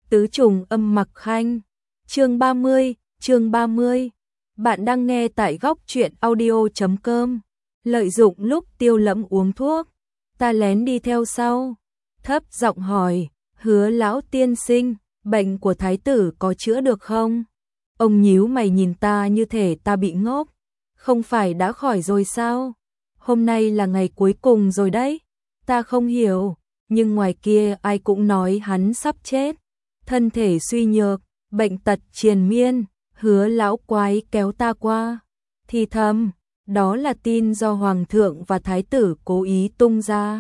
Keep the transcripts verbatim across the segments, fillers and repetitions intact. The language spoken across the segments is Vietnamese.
Tứ trùng âm mặc khanh. Chương ba mươi, chương ba mươi. Bạn đang nghe tại góc truyện audio chấm com. Lợi dụng lúc Tiêu Lẫm uống thuốc, ta lén đi theo sau, thấp giọng hỏi, Hứa lão tiên sinh, bệnh của thái tử có chữa được không? Ông nhíu mày nhìn ta như thể ta bị ngốc. Không phải đã khỏi rồi sao? Hôm nay là ngày cuối cùng rồi đấy. Ta không hiểu, nhưng ngoài kia ai cũng nói hắn sắp chết. Thân thể suy nhược, bệnh tật triền miên. Hứa lão quái kéo ta qua, thì thầm, đó là tin do hoàng thượng và thái tử cố ý tung ra.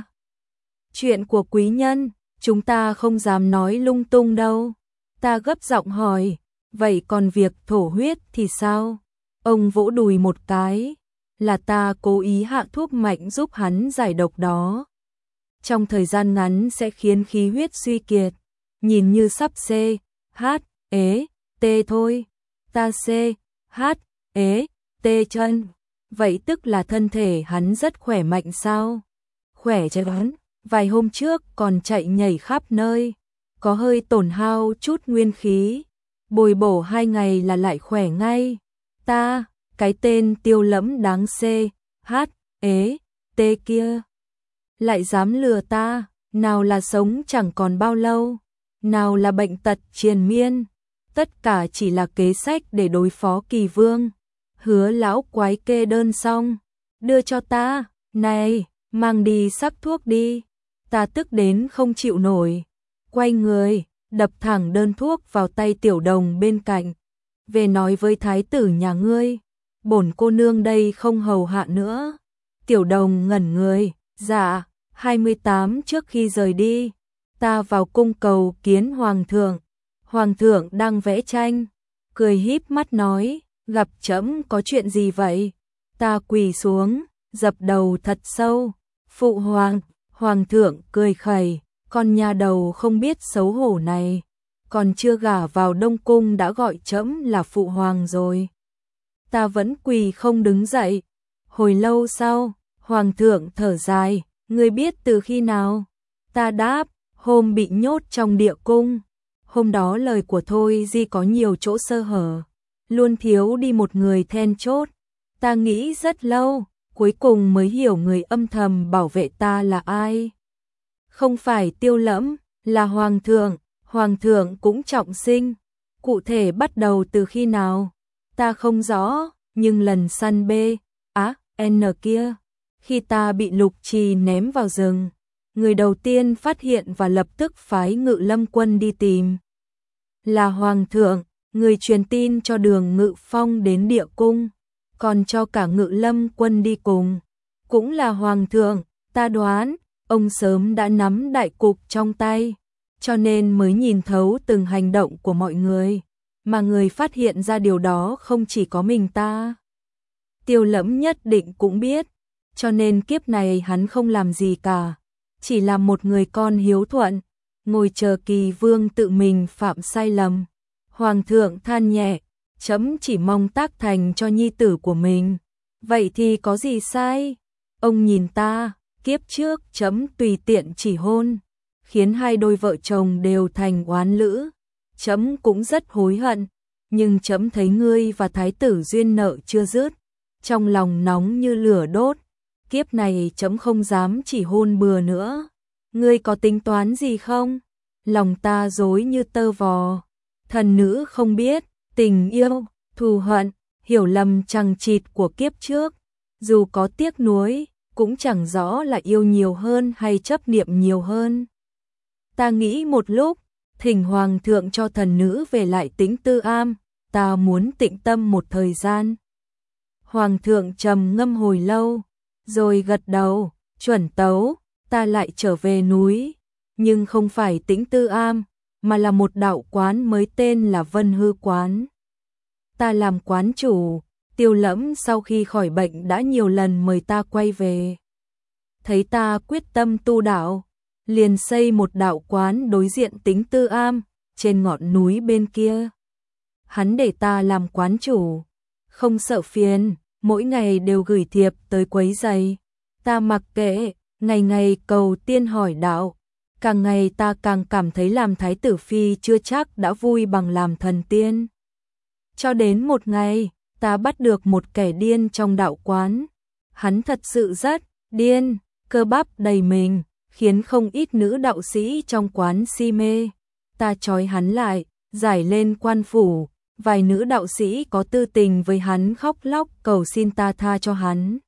Chuyện của quý nhân, chúng ta không dám nói lung tung đâu. Ta gấp giọng hỏi, vậy còn việc thổ huyết thì sao? Ông vỗ đùi một cái, là ta cố ý hạ thuốc mạnh giúp hắn giải độc đó. Trong thời gian ngắn sẽ khiến khí huyết suy kiệt, nhìn như sắp C, H, ế, T thôi. Ta C, H, ế, T chân. Vậy tức là thân thể hắn rất khỏe mạnh sao? Khỏe chứ hắn, vài hôm trước còn chạy nhảy khắp nơi, có hơi tổn hao chút nguyên khí, bồi bổ hai ngày là lại khỏe ngay. Ta, cái tên Tiêu Lẫm đáng C, H, ế, T kia, lại dám lừa ta, nào là sống chẳng còn bao lâu, nào là bệnh tật triền miên, tất cả chỉ là kế sách để đối phó Kỳ Vương. Hứa lão quái kê đơn xong, đưa cho ta, này, mang đi sắc thuốc đi. Ta tức đến không chịu nổi, quay người, đập thẳng đơn thuốc vào tay Tiểu Đồng bên cạnh. Về nói với thái tử nhà ngươi, bổn cô nương đây không hầu hạ nữa. Tiểu Đồng ngẩn người, dạ, hai mươi tám trước khi rời đi, ta vào cung cầu kiến hoàng thượng. Hoàng thượng đang vẽ tranh, cười híp mắt nói, gặp trẫm có chuyện gì vậy? Ta quỳ xuống, dập đầu thật sâu, phụ hoàng. Hoàng thượng cười khẩy, con nhà đầu không biết xấu hổ này, còn chưa gả vào Đông Cung đã gọi trẫm là phụ hoàng rồi. Ta vẫn quỳ không đứng dậy. Hồi lâu sau, hoàng thượng thở dài, ngươi biết từ khi nào? Ta đáp, hôm bị nhốt trong địa cung. Hôm đó lời của Thôi Di có nhiều chỗ sơ hở, luôn thiếu đi một người then chốt. Ta nghĩ rất lâu, cuối cùng mới hiểu người âm thầm bảo vệ ta là ai. Không phải Tiêu Lẫm, là hoàng thượng. Hoàng thượng cũng trọng sinh. Cụ thể bắt đầu từ khi nào, ta không rõ, nhưng lần săn B, á, N kia, khi ta bị Lục Trì ném vào rừng, người đầu tiên phát hiện và lập tức phái Ngự Lâm quân đi tìm là hoàng thượng. Người truyền tin cho Đường Ngự Phong đến địa cung, còn cho cả Ngự Lâm quân đi cùng, cũng là hoàng thượng. Ta đoán, ông sớm đã nắm đại cục trong tay, cho nên mới nhìn thấu từng hành động của mọi người, mà người phát hiện ra điều đó không chỉ có mình ta. Tiêu Lẫm nhất định cũng biết, cho nên kiếp này hắn không làm gì cả, chỉ là một người con hiếu thuận, ngồi chờ Kỳ Vương tự mình phạm sai lầm. Hoàng thượng than nhẹ, trẫm chỉ mong tác thành cho nhi tử của mình, vậy thì có gì sai? Ông nhìn ta, kiếp trước trẫm tùy tiện chỉ hôn, khiến hai đôi vợ chồng đều thành oán lữ, trẫm cũng rất hối hận, nhưng trẫm thấy ngươi và thái tử duyên nợ chưa dứt, trong lòng nóng như lửa đốt, kiếp này trẫm không dám chỉ hôn bừa nữa. Ngươi có tính toán gì không? Lòng ta rối như tơ vò. Thần nữ không biết, tình yêu, thù hận, hiểu lầm chằng chịt của kiếp trước, dù có tiếc nuối, cũng chẳng rõ là yêu nhiều hơn hay chấp niệm nhiều hơn. Ta nghĩ một lúc, thỉnh hoàng thượng cho thần nữ về lại Tĩnh Tư Am, ta muốn tĩnh tâm một thời gian. Hoàng thượng trầm ngâm hồi lâu, rồi gật đầu, chuẩn tấu. Ta lại trở về núi, nhưng không phải Tĩnh Tư Am, mà là một đạo quán mới tên là Vân Hư Quán. Ta làm quán chủ. Tiêu Lẫm sau khi khỏi bệnh đã nhiều lần mời ta quay về. Thấy ta quyết tâm tu đạo, liền xây một đạo quán đối diện Tĩnh Tư Am, trên ngọn núi bên kia. Hắn để ta làm quán chủ, không sợ phiền, mỗi ngày đều gửi thiệp tới quấy rầy. Ta mặc kệ, ngày ngày cầu tiên hỏi đạo, Càng ngày ta càng cảm thấy làm thái tử phi chưa chắc đã vui bằng làm thần tiên. Cho đến một ngày, ta bắt được một kẻ điên trong đạo quán. Hắn thật sự rất điên, cơ bắp đầy mình, khiến không ít nữ đạo sĩ trong quán si mê. Ta trói hắn lại, giải lên quan phủ, vài nữ đạo sĩ có tư tình với hắn khóc lóc cầu xin ta tha cho hắn.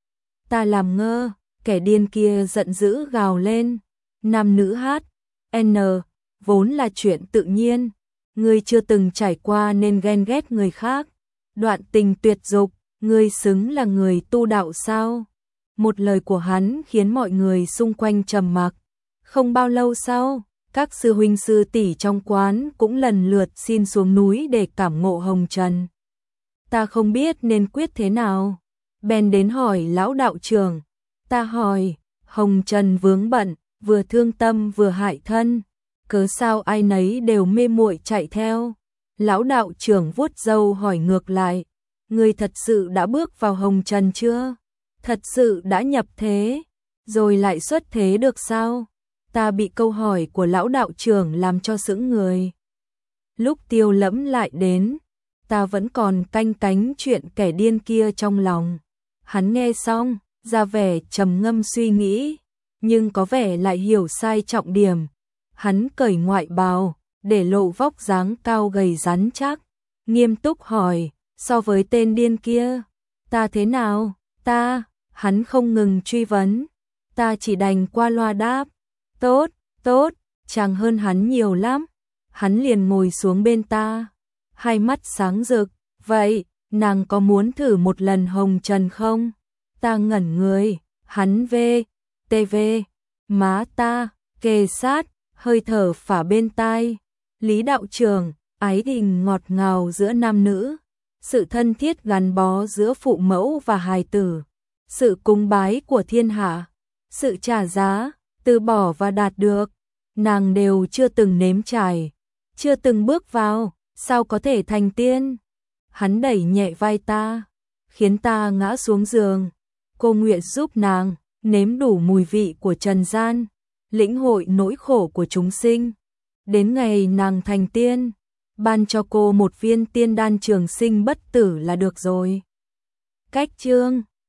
Ta làm ngơ, kẻ điên kia giận dữ gào lên, nam nữ hát, N, vốn là chuyện tự nhiên, ngươi chưa từng trải qua nên ghen ghét người khác, đoạn tình tuyệt dục, ngươi xứng là người tu đạo sao? Một lời của hắn khiến mọi người xung quanh trầm mặc. Không bao lâu sau, các sư huynh sư tỷ trong quán cũng lần lượt xin xuống núi để cảm ngộ hồng trần. Ta không biết nên quyết thế nào, bèn đến hỏi lão đạo trưởng. Ta hỏi, hồng trần vướng bận, vừa thương tâm vừa hại thân, cớ sao ai nấy đều mê muội chạy theo? Lão đạo trưởng vuốt râu hỏi ngược lại, ngươi thật sự đã bước vào hồng trần chưa? Thật sự đã nhập thế, rồi lại xuất thế được sao? Ta bị câu hỏi của lão đạo trưởng làm cho sững người. Lúc Tiêu Lẫm lại đến, ta vẫn còn canh cánh chuyện kẻ điên kia trong lòng. Hắn nghe xong, ra vẻ trầm ngâm suy nghĩ, nhưng có vẻ lại hiểu sai trọng điểm. Hắn cởi ngoại bào, để lộ vóc dáng cao gầy rắn chắc, nghiêm túc hỏi, so với tên điên kia, ta thế nào? Ta, hắn không ngừng truy vấn, ta chỉ đành qua loa đáp, tốt, tốt, chàng hơn hắn nhiều lắm. Hắn liền ngồi xuống bên ta, hai mắt sáng rực, vậy, nàng có muốn thử một lần hồng trần không? Ta ngẩn người, hắn vê, tê vê, má ta, kề sát, hơi thở phả bên tai. Lý đạo trưởng, ái tình ngọt ngào giữa nam nữ, sự thân thiết gắn bó giữa phụ mẫu và hài tử, sự cúng bái của thiên hạ, sự trả giá, từ bỏ và đạt được, nàng đều chưa từng nếm trải, chưa từng bước vào, sao có thể thành tiên? Hắn đẩy nhẹ vai ta, khiến ta ngã xuống giường. Cô nguyện giúp nàng nếm đủ mùi vị của trần gian, lĩnh hội nỗi khổ của chúng sinh. Đến ngày nàng thành tiên, ban cho cô một viên tiên đan trường sinh bất tử là được rồi. Cách chương